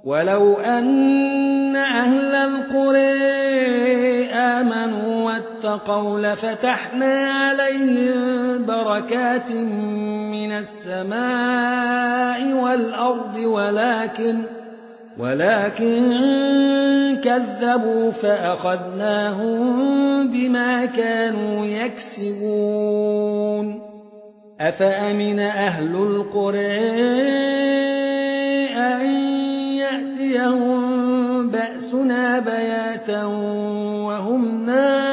ولو أن أهل القرى آمنوا واتقوا لفتحنا عليهم بركات من السماء والأرض ولكن كذبوا فأخذناهم بما كانوا يكسبون أفأمن أهل القرى أن يأتيهم بأسنا بياتا وهم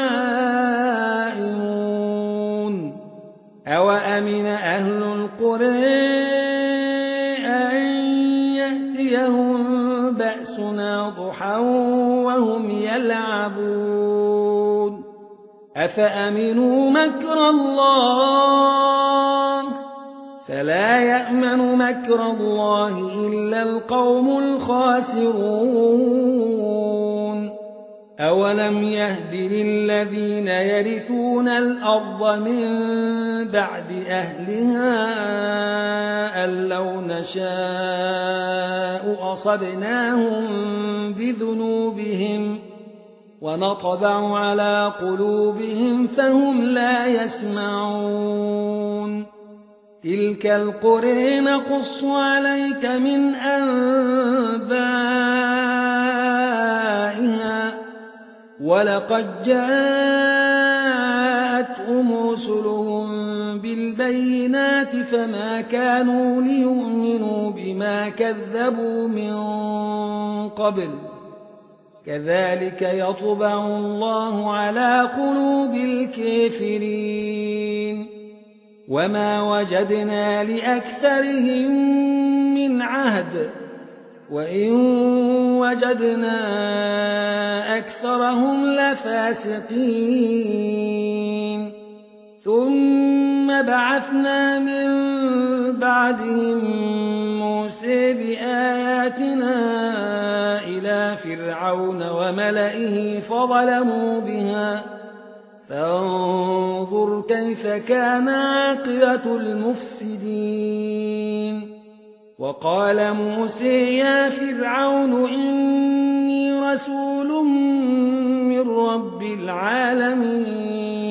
نائمون أوأمن أهل القرى أن يأتيهم بأسنا ضحى وهم يلعبون أفأمنوا مكر الله فلا يأمن مكر الله إلا القوم الخاسرون أولم يهد للذين يرثون الأرض من بعد أهلها أن لو نشاء أصبناهم بذنوبهم ونطبع على قلوبهم فهم لا يسمعون تلك القرى نقص عليك من أنبائها ولقد جاءتهم رسلهم بالبينات فما كانوا ليؤمنوا بما كذبوا من قبل كذلك يطبع الله على قلوب الكافرين وما وجدنا لأكثرهم من عهد وإن وجدنا أكثرهم لفاسقين ثم بعثنا من بعدهم موسى بآياتنا إلى فرعون وملئه فظلموا بها فانظر كيف كان عاقبة المفسدين وقال موسى يا فرعون إني رسول من رب العالمين